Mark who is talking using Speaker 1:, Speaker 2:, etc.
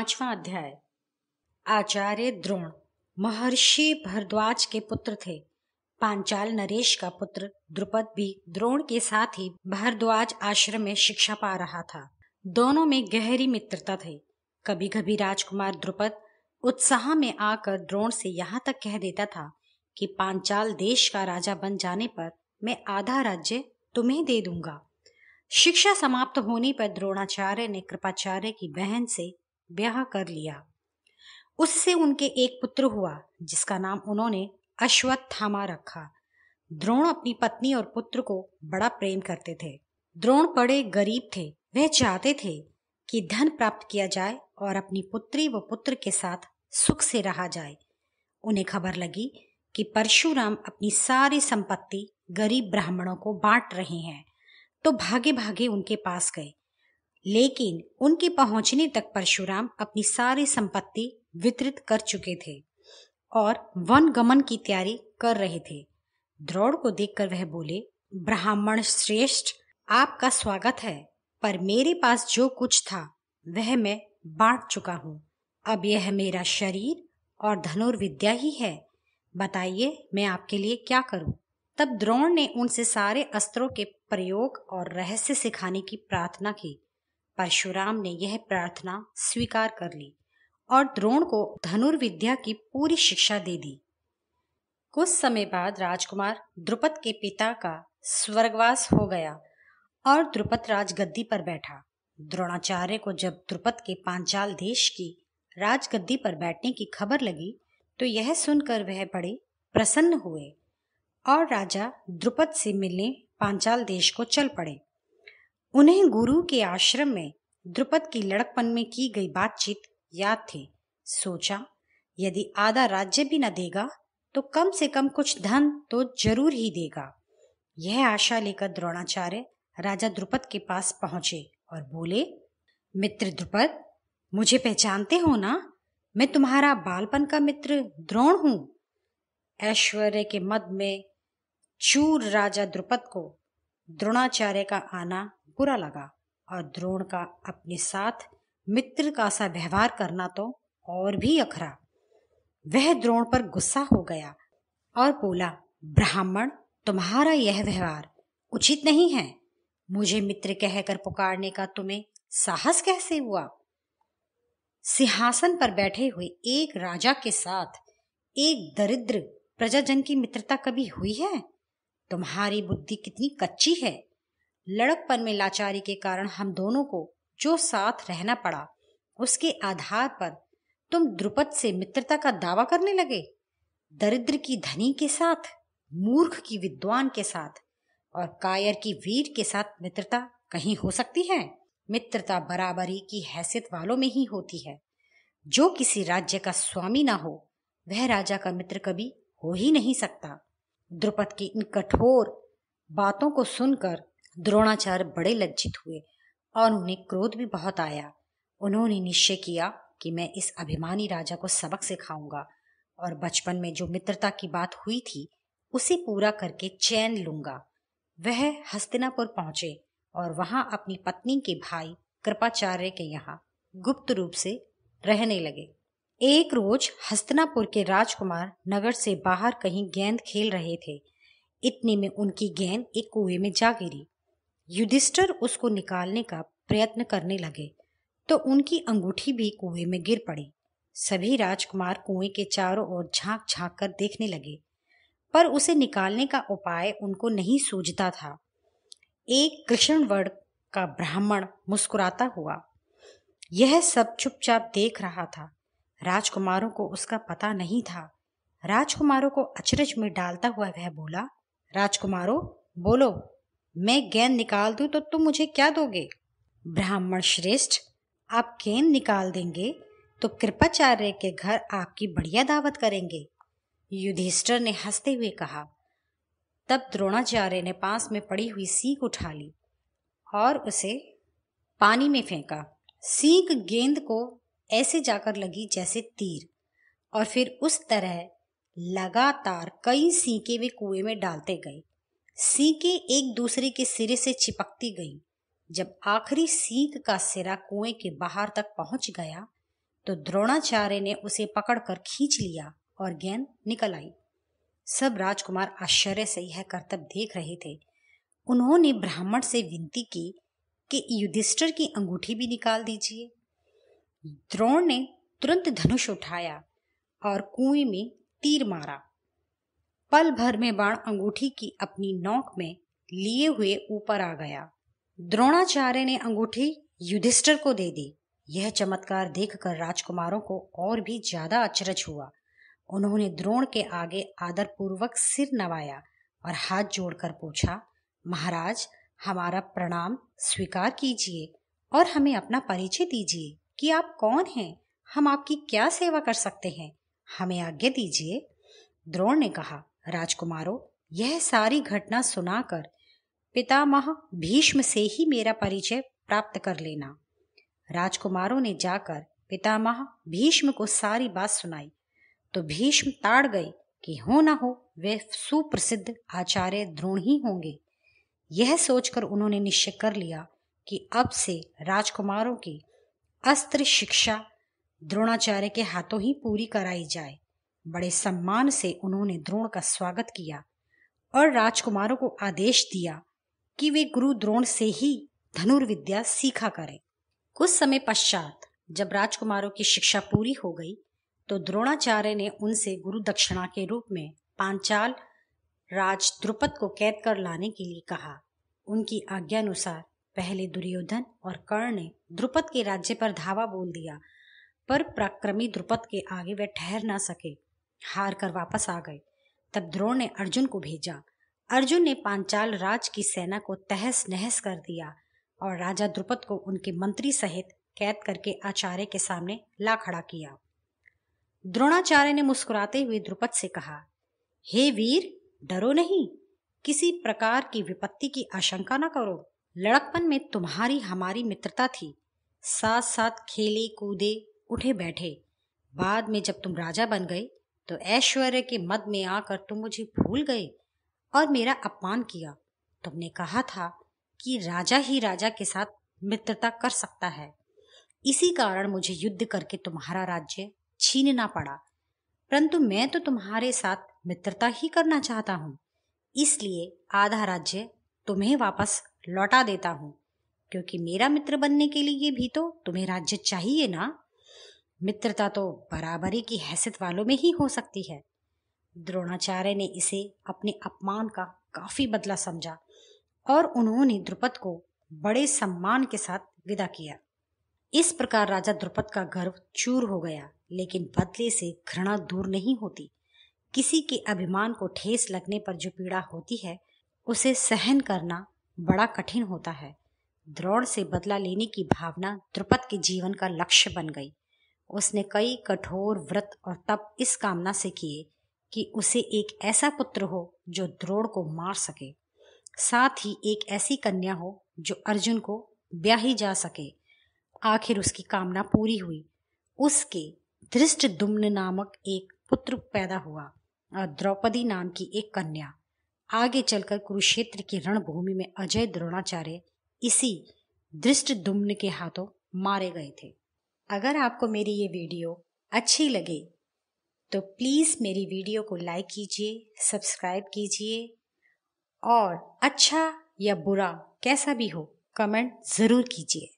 Speaker 1: 5वां अध्याय। आचार्य द्रोण महर्षि भरद्वाज के पुत्र थे। पांचाल नरेश का पुत्र द्रुपद भी द्रोण के साथ ही भरद्वाज आश्रम में शिक्षा पा रहा था। दोनों में गहरी मित्रता थी। कभी कभी राजकुमार द्रुपद उत्साह में आकर द्रोण से यहाँ तक कह देता था कि पांचाल देश का राजा बन जाने पर मैं आधा राज्य तुम्हें दे दूंगा। शिक्षा समाप्त होने पर द्रोणाचार्य ने कृपाचार्य की बहन से ब्याह कर लिया। उससे उनके एक पुत्र हुआ जिसका नाम उन्होंने अश्वत्थामा रखा। द्रोण अपनी पत्नी और पुत्र को बड़ा प्रेम करते थे। द्रोण बड़े गरीब थे। वह चाहते थे कि धन प्राप्त किया जाए और अपनी पुत्री व पुत्र के साथ सुख से रहा जाए। उन्हें खबर लगी कि परशुराम अपनी सारी संपत्ति गरीब ब्राह्मणों को बांट रहे हैं, तो भागे भागे उनके पास गए। लेकिन उनके पहुंचने तक परशुराम अपनी सारी संपत्ति वितरित कर चुके थे और वन गमन की तैयारी कर रहे थे। द्रोण को देखकर वह बोले, ब्राह्मण श्रेष्ठ, आपका स्वागत है, पर मेरे पास जो कुछ था वह मैं बांट चुका हूँ। अब यह मेरा शरीर और धनुर्विद्या ही है। बताइए मैं आपके लिए क्या करूं? तब द्रोण ने उनसे सारे अस्त्रों के प्रयोग और रहस्य सिखाने की प्रार्थना की। परशुराम ने यह प्रार्थना स्वीकार कर ली और द्रोण को धनुर्विद्या की पूरी शिक्षा दे दी। कुछ समय बाद राजकुमार द्रुपद के पिता का स्वर्गवास हो गया और द्रुपद राजगद्दी पर बैठा। द्रोणाचार्य को जब द्रुपद के पांचाल देश की राजगद्दी पर बैठने की खबर लगी तो यह सुनकर वह बड़े प्रसन्न हुए और राजा द्रुपद से मिलने पांचाल देश को चल पड़े। उन्हें गुरु के आश्रम में द्रुपद की लड़कपन में की गई बातचीत याद थी। सोचा, यदि आधा राज्य भी न देगा तो कम से कम कुछ धन तो जरूर ही देगा। यह आशा लेकर द्रोणाचार्य राजा द्रुपद के पास पहुंचे और बोले, मित्र द्रुपद, मुझे पहचानते हो ना? मैं तुम्हारा बालपन का मित्र द्रोण हूं। ऐश्वर्य के मद में चूर राजा द्रुपद को द्रोणाचार्य का आना बुरा लगा और द्रोण का अपने साथ मित्र का सा व्यवहार करना तो और भी अखरा। वह द्रोण पर गुस्सा हो गया और बोला, ब्राह्मण, तुम्हारा यह व्यवहार उचित नहीं है। मुझे मित्र कहकर पुकारने का तुम्हें साहस कैसे हुआ? सिंहासन पर बैठे हुए एक राजा के साथ एक दरिद्र प्रजाजन की मित्रता कभी हुई है? तुम्हारी बुद्धि कितनी कच्ची है। लड़कपन में लाचारी के कारण हम दोनों को जो साथ रहना पड़ा, उसके आधार पर तुम द्रुपद से मित्रता का दावा करने लगे। दरिद्र की धनी के साथ, मूर्ख की विद्वान के साथ और कायर की वीर के साथ मित्रता कहीं हो सकती है? मित्रता बराबरी की हैसियत वालों में ही होती है। जो किसी राज्य का स्वामी ना हो वह राजा का मित्र कभी हो ही नहीं सकता। द्रुपद की इन कठोर बातों को सुनकर द्रोणाचार्य बड़े लज्जित हुए और उन्हें क्रोध भी बहुत आया। उन्होंने निश्चय किया कि मैं इस अभिमानी राजा को सबक सिखाऊंगा और बचपन में जो मित्रता की बात हुई थी उसे पूरा करके चैन लूंगा। वह हस्तिनापुर पहुंचे और वहां अपनी पत्नी के भाई कृपाचार्य के यहाँ गुप्त रूप से रहने लगे। एक रोज हस्तिनापुर के राजकुमार नगर से बाहर कहीं गेंद खेल रहे थे। इतने में उनकी गेंद एक कुएं में जा गिरी। युधिष्ठिर उसको निकालने का प्रयत्न करने लगे तो उनकी अंगूठी भी कुएं में गिर पड़ी। सभी राजकुमार कुएं के चारों ओर झांक झांक कर देखने लगे, पर उसे निकालने का उपाय उनको नहीं सूझता था। एक कृष्ण वर्ण का ब्राह्मण मुस्कुराता हुआ यह सब चुपचाप देख रहा था। राजकुमारों को उसका पता नहीं था। राजकुमारों को अचरज में डालता हुआ वह बोला, राजकुमारों, बोलो, मैं गेंद निकाल दूं तो तुम मुझे क्या दोगे? ब्राह्मण श्रेष्ठ, आप गेंद निकाल देंगे तो कृपाचार्य के घर आपकी बढ़िया दावत करेंगे, युधिष्ठिर ने हंसते हुए कहा। तब द्रोणाचार्य ने पास में पड़ी हुई सीख उठा ली और उसे पानी में फेंका। सीख गेंद को ऐसे जाकर लगी जैसे तीर और फिर उस तरह लगातार कई सीखें वे कुएं में डालते गए। सीखें एक दूसरे के सिरे से चिपकती गईं। जब आखिरी सीख का सिरा कुएं के बाहर तक पहुंच गया तो द्रोणाचार्य ने उसे पकड़कर खींच लिया और गेंद निकल आई। सब राजकुमार आश्चर्य से यह करतब देख रहे थे। उन्होंने ब्राह्मण से विनती की कि युधिष्ठिर की अंगूठी भी निकाल दीजिए। द्रोण ने तुरंत धनुष उठाया और कुएं में तीर मारा। पल भर में बाण अंगूठी की अपनी नोक में लिए हुए ऊपर आ गया। द्रोणाचार्य ने अंगूठी युधिष्ठिर को दे दी। यह चमत्कार देखकर राजकुमारों को और भी ज्यादा अचरज हुआ। उन्होंने द्रोण के आगे आदरपूर्वक सिर नवाया और हाथ जोड़कर पूछा, महाराज, हमारा प्रणाम स्वीकार कीजिए और हमें अपना परिचय दीजिए कि आप कौन हैं, हम आपकी क्या सेवा कर सकते हैं, हमें आज्ञा दीजिए। द्रोण ने कहा, राजकुमारों, यह सारी घटना सुनाकर पितामह भीष्म से ही मेरा परिचय प्राप्त कर लेना। राजकुमारों ने जाकर पितामह भीष्म को सारी बात सुनाई तो भीष्म ताड़ गए कि हो न हो वे सुप्रसिद्ध आचार्य द्रोण ही होंगे। यह सोचकर उन्होंने निश्चय कर लिया कि अब से राजकुमारों की अस्त्र शिक्षा द्रोणाचार्य के हाथों ही पूरी कराई जाए। बड़े सम्मान से उन्होंने द्रोण का स्वागत किया और राजकुमारों को आदेश दिया कि वे गुरु द्रोण से ही धनुर्विद्या सीखा करें। कुछ समय पश्चात जब राजकुमारों की शिक्षा पूरी हो गई तो द्रोणाचार्य ने उनसे गुरु दक्षिणा के रूप में पांचाल राज द्रुपद को कैद कर लाने के लिए कहा। उनकी आज्ञा अनुसार पहले दुर्योधन और कर्ण ने द्रुपद के राज्य पर धावा बोल दिया, पर पराक्रमी द्रुपद के आगे वे ठहर न सके, हार कर वापस आ गए। तब द्रोण ने अर्जुन को भेजा। अर्जुन ने पांचाल राज की सेना को तहस नहस कर दिया और राजा द्रुपद को उनके मंत्री सहित कैद करके आचार्य के सामने ला खड़ा किया। द्रोणाचार्य ने मुस्कुराते हुए द्रुपद से कहा, हे वीर, डरो नहीं, किसी प्रकार की विपत्ति की आशंका न करो। लड़कपन में तुम्हारी हमारी मित्रता थी, साथ साथ खेले कूदे उठे बैठे। बाद में जब तुम राजा बन गए तो ऐश्वर्य के मद में आकर तुम मुझे भूल गए और मेरा अपमान किया। तुमने कहा था कि राजा ही राजा के साथ मित्रता कर सकता है, इसी कारण मुझे युद्ध करके तुम्हारा राज्य छीनना पड़ा, परंतु मैं तो तुम्हारे साथ मित्रता ही करना चाहता हूँ, इसलिए आधा राज्य तुम्हें वापस लौटा देता हूँ, क्योंकि मेरा मित्र बनने के लिए भी तो तुम्हें राज्य चाहिए ना। मित्रता तो बराबरी की हैसियत वालों में ही हो सकती है। द्रोणाचार्य ने इसे अपने अपमान का काफी बदला समझा और उन्होंने द्रुपद को बड़े सम्मान के साथ विदा किया। इस प्रकार राजा द्रुपद का गर्व चूर हो गया, लेकिन बदले से घृणा दूर नहीं होती। किसी के अभिमान को ठेस लगने पर जो पीड़ा होती है उसे सहन करना बड़ा कठिन होता है। द्रोण से बदला लेने की भावना द्रुपद के जीवन का लक्ष्य बन गई। उसने कई कठोर व्रत और तप इस कामना से किए कि उसे एक ऐसा पुत्र हो जो द्रोण को मार सके, साथ ही एक ऐसी कन्या हो जो अर्जुन को ब्याही जा सके। आखिर उसकी कामना पूरी हुई। उसके धृष्टद्युम्न नामक एक पुत्र पैदा हुआ और द्रौपदी नाम की एक कन्या। आगे चलकर कुरुक्षेत्र की रणभूमि में अजय द्रोणाचार्य इसी धृष्टद्युम्न के हाथों मारे गए थे। अगर आपको मेरी ये वीडियो अच्छी लगे तो प्लीज़ मेरी वीडियो को लाइक कीजिए, सब्सक्राइब कीजिए और अच्छा या बुरा कैसा भी हो कमेंट ज़रूर कीजिए।